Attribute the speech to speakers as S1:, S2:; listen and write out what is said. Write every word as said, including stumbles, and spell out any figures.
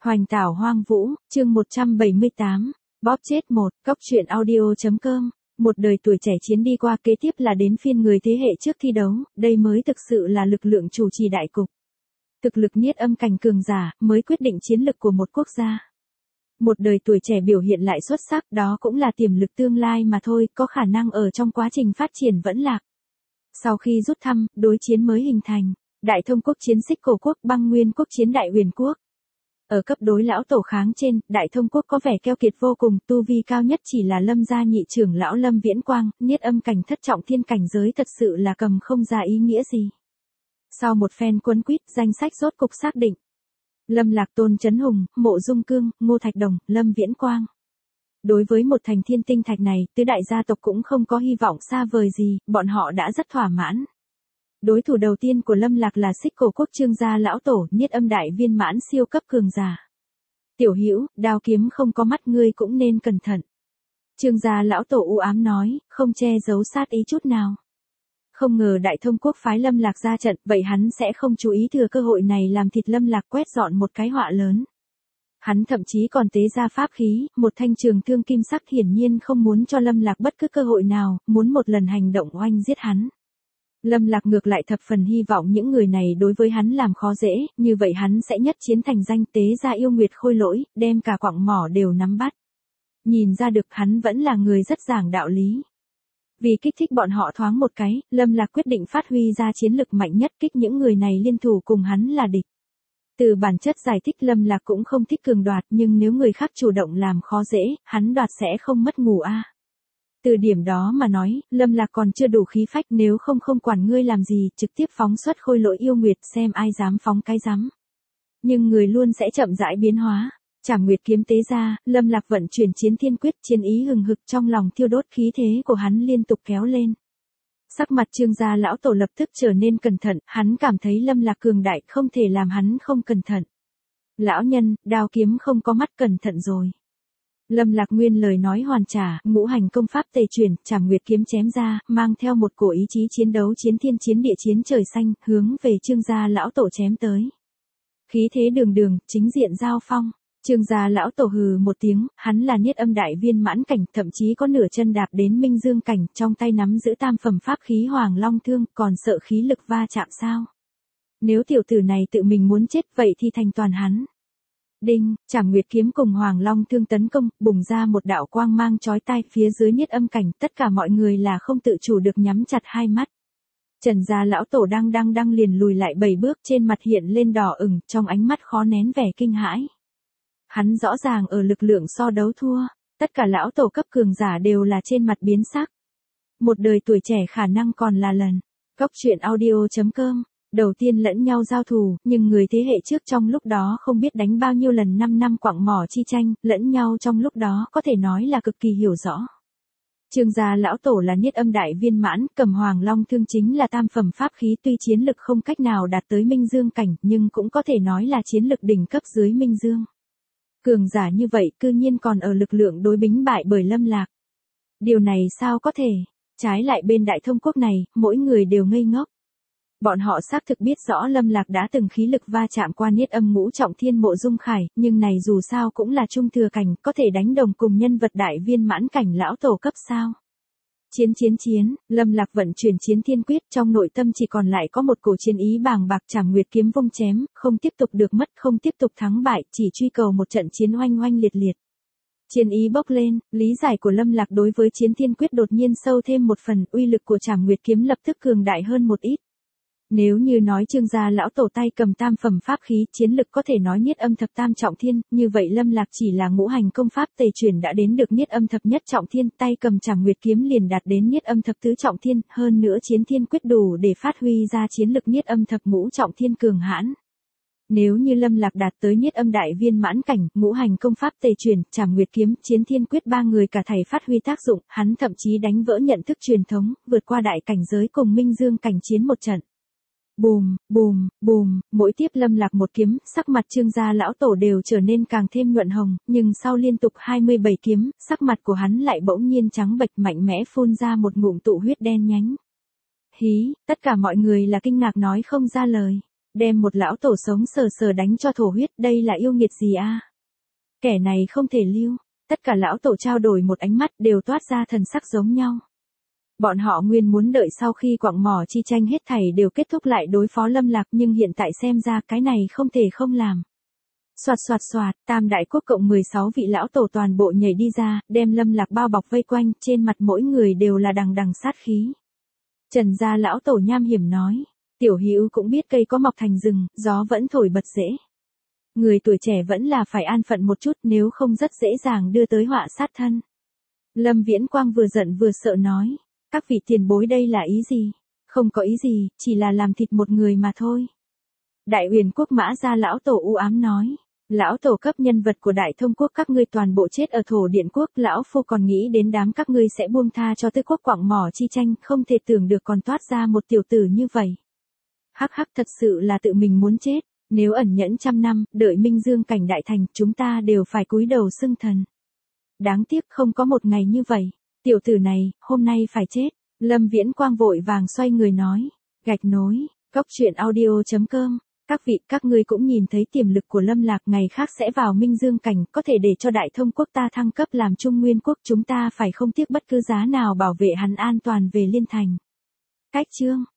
S1: Hoành tảo hoang vũ, chương một trăm bảy mươi tám, bóp chết một, cóc truyện audio.com, một đời tuổi trẻ chiến đi qua, kế tiếp là đến phiên người thế hệ trước thi đấu, đây mới thực sự là lực lượng chủ trì đại cục. Thực lực niết âm cảnh cường giả, mới quyết định chiến lực của một quốc gia. Một đời tuổi trẻ biểu hiện lại xuất sắc, đó cũng là tiềm lực tương lai mà thôi, có khả năng ở trong quá trình phát triển vẫn lạc. Sau khi rút thăm, đối chiến mới hình thành, Đại Thông quốc chiến Xích Cổ quốc, Băng Nguyên quốc chiến Đại Huyền quốc. Ở cấp đối lão tổ kháng trên, Đại Thông quốc có vẻ keo kiệt vô cùng, tu vi cao nhất chỉ là Lâm gia nhị trưởng lão Lâm Viễn Quang, niết âm cảnh thất trọng thiên cảnh giới thật sự là cầm không ra ý nghĩa gì. Sau một phen quấn quýt, danh sách rốt cục xác định. Lâm Lạc, Tôn Chấn Hùng, Mộ Dung Cương, Ngô Thạch Đồng, Lâm Viễn Quang. Đối với một thành thiên tinh thạch này, tứ đại gia tộc cũng không có hy vọng xa vời gì, bọn họ đã rất thỏa mãn. Đối thủ đầu tiên của Lâm Lạc là Xích Cổ quốc Trương gia lão tổ, niết âm đại viên mãn siêu cấp cường giả. Tiểu Hữu, đao kiếm không có mắt ngươi cũng nên cẩn thận. Trương gia lão tổ u ám nói, không che giấu sát ý chút nào. Không ngờ Đại Thông quốc phái Lâm Lạc ra trận, vậy hắn sẽ không chú ý thừa cơ hội này làm thịt Lâm Lạc, quét dọn một cái họa lớn. Hắn thậm chí còn tế ra pháp khí, một thanh trường thương kim sắc, hiển nhiên không muốn cho Lâm Lạc bất cứ cơ hội nào, muốn một lần hành động oanh giết hắn. Lâm Lạc ngược lại thập phần hy vọng những người này đối với hắn làm khó dễ, như vậy hắn sẽ nhất chiến thành danh, tế ra yêu nguyệt khôi lỗi, đem cả quặng mỏ đều nắm bắt. Nhìn ra được hắn vẫn là người rất giảng đạo lý. Vì kích thích bọn họ thoáng một cái, Lâm Lạc quyết định phát huy ra chiến lực mạnh nhất, kích những người này liên thủ cùng hắn là địch. Từ bản chất giải thích, Lâm Lạc cũng không thích cường đoạt, nhưng nếu người khác chủ động làm khó dễ, hắn đoạt sẽ không mất ngủ a. À. Từ điểm đó mà nói, Lâm Lạc còn chưa đủ khí phách, nếu không không quản ngươi làm gì, trực tiếp phóng xuất khôi lỗi yêu nguyệt, xem ai dám phóng cái rắm. Nhưng người luôn sẽ chậm rãi biến hóa. Trảm Nguyệt kiếm tế ra, Lâm Lạc vận chuyển chiến thiên quyết, chiến ý hừng hực trong lòng thiêu đốt, khí thế của hắn liên tục kéo lên. Sắc mặt Trương gia lão tổ lập tức trở nên cẩn thận, hắn cảm thấy Lâm Lạc cường đại, không thể làm hắn không cẩn thận. Lão nhân, đao kiếm không có mắt, cẩn thận rồi. Lâm Lạc nguyên lời nói hoàn trả, ngũ hành công pháp tề chuyển, Trảm Nguyệt kiếm chém ra, mang theo một cổ ý chí chiến đấu, chiến thiên chiến địa chiến trời xanh, hướng về Trương gia lão tổ chém tới. Khí thế đường đường, chính diện giao phong. Trương gia lão tổ hừ một tiếng, hắn là niết âm đại viên mãn cảnh, thậm chí có nửa chân đạp đến minh dương cảnh, trong tay nắm giữ tam phẩm pháp khí Hoàng Long Thương, còn sợ khí lực va chạm sao? Nếu tiểu tử này tự mình muốn chết vậy thì thành toàn hắn. Đinh, Trảm Nguyệt kiếm cùng Hoàng Long Thương tấn công, bùng ra một đạo quang mang chói tai, phía dưới niết âm cảnh, tất cả mọi người là không tự chủ được nhắm chặt hai mắt. Trần gia lão tổ đang đang đang liền lùi lại bảy bước, trên mặt hiện lên đỏ ửng, trong ánh mắt khó nén vẻ kinh hãi. Hắn rõ ràng ở lực lượng so đấu thua, tất cả lão tổ cấp cường giả đều là trên mặt biến sắc. Một đời tuổi trẻ khả năng còn là lần. Cóc truyện audio.com, đầu tiên lẫn nhau giao thủ, nhưng người thế hệ trước trong lúc đó không biết đánh bao nhiêu lần năm năm quặng mỏ chi tranh, lẫn nhau trong lúc đó có thể nói là cực kỳ hiểu rõ. Trương gia lão tổ là niết âm đại viên mãn, cầm Hoàng Long Thương chính là tam phẩm pháp khí, tuy chiến lực không cách nào đạt tới minh dương cảnh, nhưng cũng có thể nói là chiến lực đỉnh cấp dưới minh dương. Cường giả như vậy cư nhiên còn ở lực lượng đối bính bại bởi Lâm Lạc. Điều này sao có thể? Trái lại bên Đại Thông quốc này, mỗi người đều ngây ngốc. Bọn họ xác thực biết rõ Lâm Lạc đã từng khí lực va chạm qua niết âm ngũ trọng thiên Mộ Dung Khải, nhưng này dù sao cũng là trung thừa cảnh, có thể đánh đồng cùng nhân vật đại viên mãn cảnh lão tổ cấp sao? Chiến chiến chiến, Lâm Lạc vận chuyển chiến thiên quyết, trong nội tâm chỉ còn lại có một cổ chiến ý bàng bạc, Trảm Nguyệt kiếm vung chém, không tiếp tục được mất, không tiếp tục thắng bại, chỉ truy cầu một trận chiến oanh oanh liệt liệt. Chiến ý bốc lên, lý giải của Lâm Lạc đối với chiến thiên quyết đột nhiên sâu thêm một phần, uy lực của Trảm Nguyệt kiếm lập tức cường đại hơn một ít. Nếu như nói Trương gia lão tổ tay cầm tam phẩm pháp khí, chiến lực có thể nói niết âm thập tam trọng thiên, như vậy Lâm Lạc chỉ là ngũ hành công pháp tề chuyển đã đến được niết âm thập nhất trọng thiên, tay cầm Trảm Nguyệt kiếm liền đạt đến niết âm thập tứ trọng thiên, hơn nữa chiến thiên quyết đủ để phát huy ra chiến lực niết âm thập ngũ trọng thiên cường hãn. Nếu như Lâm Lạc đạt tới niết âm đại viên mãn cảnh, ngũ hành công pháp tề chuyển, Trảm Nguyệt kiếm, chiến thiên quyết ba người cả thảy phát huy tác dụng, hắn thậm chí đánh vỡ nhận thức truyền thống, vượt qua đại cảnh giới cùng minh dương cảnh chiến một trận. Bùm, bùm, bùm, mỗi tiếp Lâm Lạc một kiếm, sắc mặt Trương gia lão tổ đều trở nên càng thêm nhuận hồng, nhưng sau liên tục hai mươi bảy kiếm, sắc mặt của hắn lại bỗng nhiên trắng bệch, mạnh mẽ phun ra một ngụm tụ huyết đen nhánh. Hí, tất cả mọi người là kinh ngạc nói không ra lời. Đem một lão tổ sống sờ sờ đánh cho thổ huyết, đây là yêu nghiệt gì a? Kẻ này không thể lưu. Tất cả lão tổ trao đổi một ánh mắt đều toát ra thần sắc giống nhau. Bọn họ nguyên muốn đợi sau khi quặng mỏ chi tranh hết thảy đều kết thúc lại đối phó Lâm Lạc, nhưng hiện tại xem ra cái này không thể không làm. Soạt soạt soạt, tam đại quốc cộng mười sáu vị lão tổ toàn bộ nhảy đi ra, đem Lâm Lạc bao bọc vây quanh, trên mặt mỗi người đều là đằng đằng sát khí. Trần gia lão tổ nham hiểm nói, tiểu hữu cũng biết cây có mọc thành rừng, gió vẫn thổi bật dễ. Người tuổi trẻ vẫn là phải an phận một chút, nếu không rất dễ dàng đưa tới họa sát thân. Lâm Viễn Quang vừa giận vừa sợ nói, các vị tiền bối đây là ý gì? Không có ý gì, chỉ là làm thịt một người mà thôi. Đại Huyền Quốc Mã gia lão tổ u ám nói, lão tổ cấp nhân vật của Đại Thông Quốc các ngươi toàn bộ chết ở Thổ Điện Quốc, lão phu còn nghĩ đến đám các ngươi sẽ buông tha cho Tư Quốc quặng mỏ chi tranh, không thể tưởng được còn toát ra một tiểu tử như vậy. Hắc hắc, thật sự là tự mình muốn chết, nếu ẩn nhẫn trăm năm, đợi Minh Dương cảnh đại thành, chúng ta đều phải cúi đầu xưng thần. Đáng tiếc không có một ngày như vậy, tiểu tử này, hôm nay phải chết. Lâm Viễn Quang vội vàng xoay người nói, gạch nối, cốc truyện audio chấm com. Các vị, các ngươi cũng nhìn thấy tiềm lực của Lâm Lạc, ngày khác sẽ vào Minh Dương cảnh, có thể để cho Đại Thông Quốc ta thăng cấp làm Trung Nguyên Quốc, chúng ta phải không tiếc bất cứ giá nào bảo vệ hắn an toàn về Liên Thành. Cách chương